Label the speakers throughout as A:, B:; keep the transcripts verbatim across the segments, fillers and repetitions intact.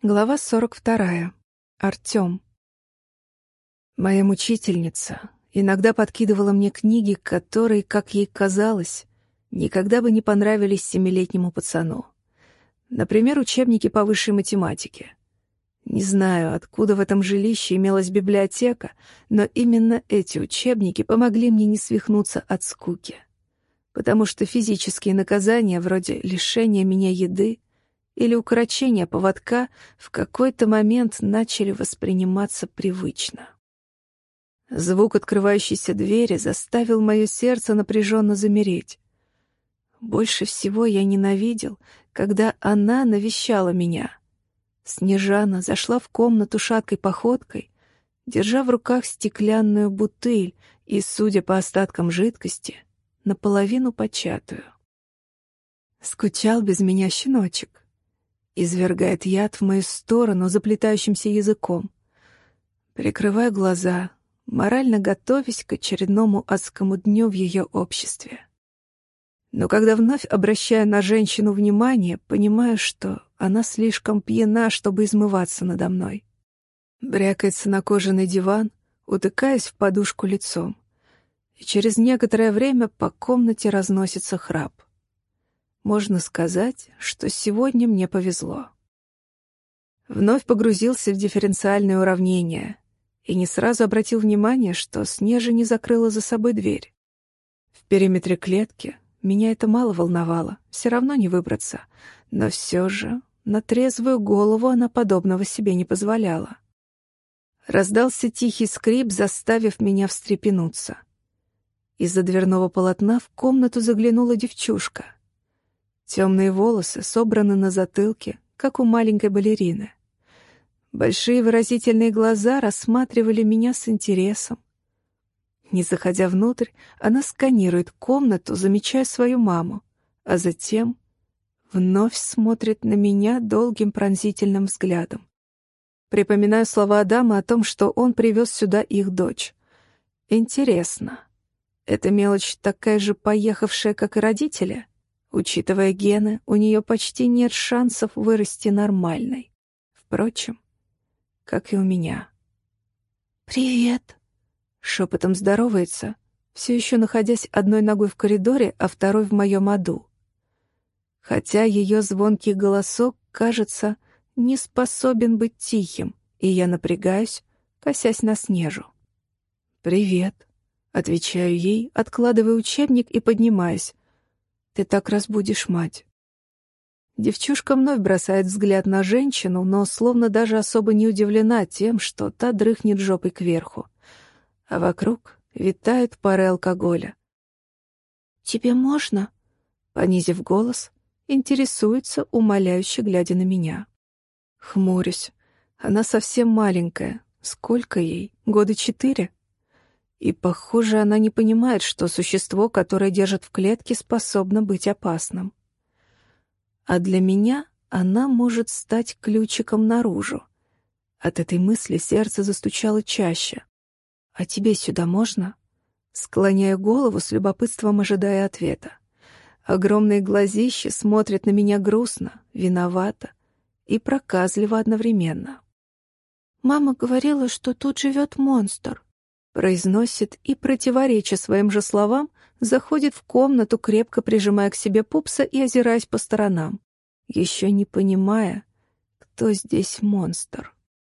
A: Глава сорок вторая. Артём. Моя мучительница иногда подкидывала мне книги, которые, как ей казалось, никогда бы не понравились семилетнему пацану. Например, учебники по высшей математике. Не знаю, откуда в этом жилище имелась библиотека, но именно эти учебники помогли мне не свихнуться от скуки. Потому что физические наказания, вроде лишения меня еды или укорочения поводка, в какой-то момент начали восприниматься привычно. Звук открывающейся двери заставил мое сердце напряженно замереть. Больше всего я ненавидел, когда она навещала меня. Снежана зашла в комнату шаткой походкой, держа в руках стеклянную бутыль и, судя по остаткам жидкости, наполовину початую. Скучал без меня щеночек. Извергает яд в мою сторону заплетающимся языком. Прикрываю глаза, морально готовясь к очередному адскому дню в ее обществе. Но когда вновь обращаю на женщину внимание, понимаю, что она слишком пьяна, чтобы измываться надо мной. Брякается на кожаный диван, утыкаясь в подушку лицом. И через некоторое время по комнате разносится храп. Можно сказать, что сегодня мне повезло. Вновь погрузился в дифференциальное уравнение и не сразу обратил внимание, что Снежа не закрыла за собой дверь. В периметре клетки меня это мало волновало, все равно не выбраться, но все же на трезвую голову она подобного себе не позволяла. Раздался тихий скрип, заставив меня встрепенуться. Из-за дверного полотна в комнату заглянула девчушка. Темные волосы собраны на затылке, как у маленькой балерины. Большие выразительные глаза рассматривали меня с интересом. Не заходя внутрь, она сканирует комнату, замечая свою маму, а затем вновь смотрит на меня долгим пронзительным взглядом. Припоминаю слова Адама о том, что он привез сюда их дочь. Интересно, эта мелочь такая же поехавшая, как и родители? Учитывая гены, у нее почти нет шансов вырасти нормальной. Впрочем, как и у меня. «Привет!» — шепотом здоровается, все еще находясь одной ногой в коридоре, а второй в моем аду. Хотя ее звонкий голосок, кажется, не способен быть тихим, и я напрягаюсь, косясь на Снежу. «Привет!» — отвечаю ей, откладывая учебник и поднимаясь. «Ты так разбудишь мать». Девчушка вновь бросает взгляд на женщину, но словно даже особо не удивлена тем, что та дрыхнет жопой кверху. А вокруг витают пары алкоголя. «Тебе можно?» — понизив голос, интересуется, умоляюще глядя на меня. Хмурюсь. Она совсем маленькая. Сколько ей? Года четыре? И, похоже, она не понимает, что существо, которое держит в клетке, способно быть опасным. А для меня она может стать ключиком наружу. От этой мысли сердце застучало чаще. «А тебе сюда можно?» Склоняю голову с любопытством, ожидая ответа. Огромные глазища смотрят на меня грустно, виновато и проказливо одновременно. «Мама говорила, что тут живет монстр», произносит и, противореча своим же словам, заходит в комнату, крепко прижимая к себе пупса и озираясь по сторонам, еще не понимая, кто здесь монстр.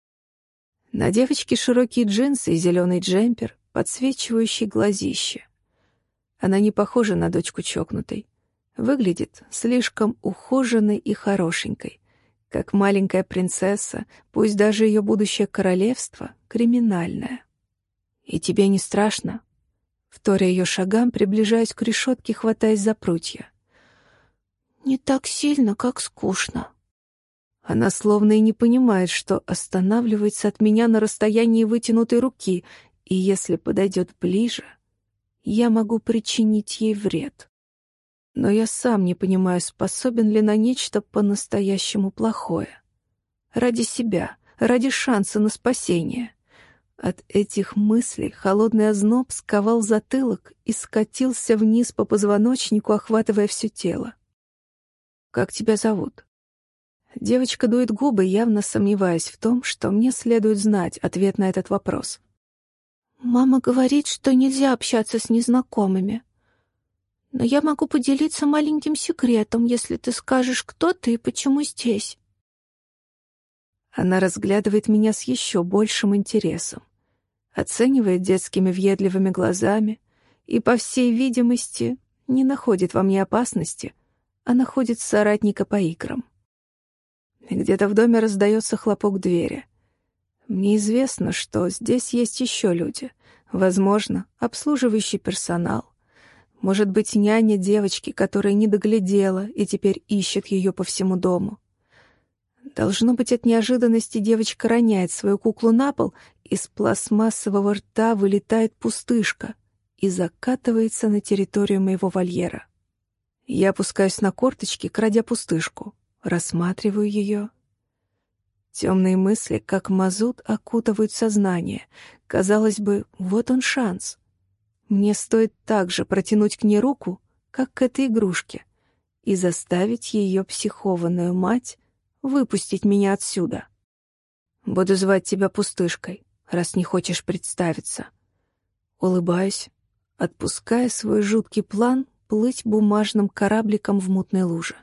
A: На девочке широкие джинсы и зеленый джемпер, подсвечивающий глазище. Она не похожа на дочку чокнутой. Выглядит слишком ухоженной и хорошенькой, как маленькая принцесса, пусть даже ее будущее королевство криминальное. «И тебе не страшно?» Вторя ее шагам, приближаясь к решетке, хватаясь за прутья. «Не так сильно, как скучно». Она словно и не понимает, что останавливается от меня на расстоянии вытянутой руки, и если подойдет ближе, я могу причинить ей вред. Но я сам не понимаю, способен ли на нечто по-настоящему плохое. Ради себя, ради шанса на спасение. От этих мыслей холодный озноб сковал затылок и скатился вниз по позвоночнику, охватывая все тело. «Как тебя зовут?» Девочка дует губы, явно сомневаясь в том, что мне следует знать ответ на этот вопрос.
B: «Мама говорит, что нельзя общаться с незнакомыми. Но я могу поделиться маленьким секретом, если ты скажешь, кто ты и почему здесь».
A: Она разглядывает меня с еще большим интересом, оценивает детскими въедливыми глазами и, по всей видимости, не находит во мне опасности, а находит соратника по играм. Где-то в доме раздается хлопок двери. Мне известно, что здесь есть еще люди, возможно, обслуживающий персонал. Может быть, няня девочки, которая не доглядела и теперь ищет ее по всему дому. Должно быть, от неожиданности девочка роняет свою куклу на пол, из пластмассового рта вылетает пустышка и закатывается на территорию моего вольера. Я опускаюсь на корточки, крадя пустышку, рассматриваю ее. Темные мысли, как мазут, окутывают сознание. Казалось бы, вот он шанс. Мне стоит так же протянуть к ней руку, как к этой игрушке, и заставить ее психованную мать выпустить меня отсюда. Буду звать тебя пустышкой, раз не хочешь представиться. Улыбаюсь, отпуская свой жуткий план плыть бумажным корабликом в мутной луже.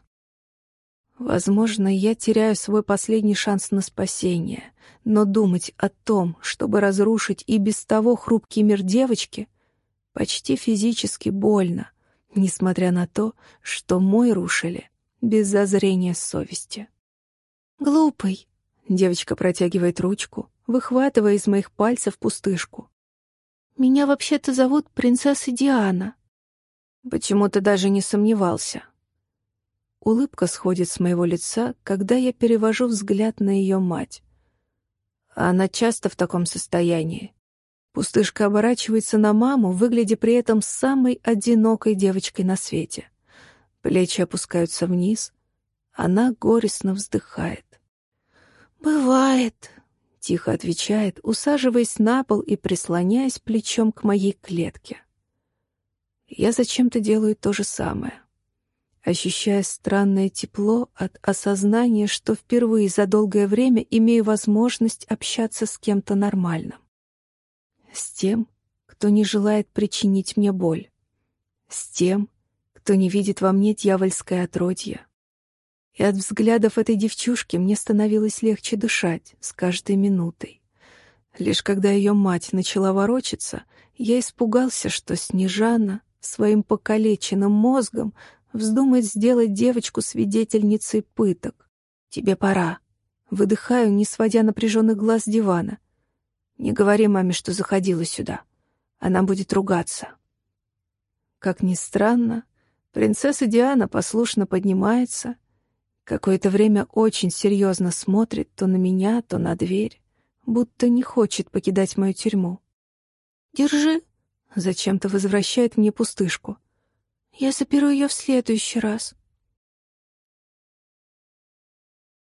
A: Возможно, я теряю свой последний шанс на спасение, но думать о том, чтобы разрушить и без того хрупкий мир девочки, почти физически больно, несмотря на то, что мой рушили без зазрения совести.
B: «Глупый»,
A: — девочка протягивает ручку, выхватывая из моих пальцев пустышку.
B: «Меня вообще-то зовут принцесса Диана».
A: Почему-то даже не сомневался. Улыбка сходит с моего лица, когда я перевожу взгляд на ее мать. Она часто в таком состоянии. Пустышка оборачивается на маму, выглядя при этом самой одинокой девочкой на свете. Плечи опускаются вниз. Она горестно вздыхает.
B: «Бывает»,
A: — тихо отвечает, усаживаясь на пол и прислоняясь плечом к моей клетке. Я зачем-то делаю то же самое. Ощущая странное тепло от осознания, что впервые за долгое время имею возможность общаться с кем-то нормальным. С тем, кто не желает причинить мне боль. С тем, кто не видит во мне дьявольское отродье. И от взглядов этой девчушки мне становилось легче дышать с каждой минутой. Лишь когда ее мать начала ворочаться, я испугался, что Снежана своим покалеченным мозгом вздумает сделать девочку свидетельницей пыток. «Тебе пора». Выдыхаю, не сводя напряженных глаз с дивана. «Не говори маме, что заходила сюда. Она будет ругаться». Как ни странно, принцесса Диана послушно поднимается, какое-то время очень серьезно смотрит то на меня, то на дверь, будто не хочет покидать мою тюрьму.
B: «Держи»,
A: — зачем-то возвращает мне пустышку.
B: «Я заберу ее в следующий раз».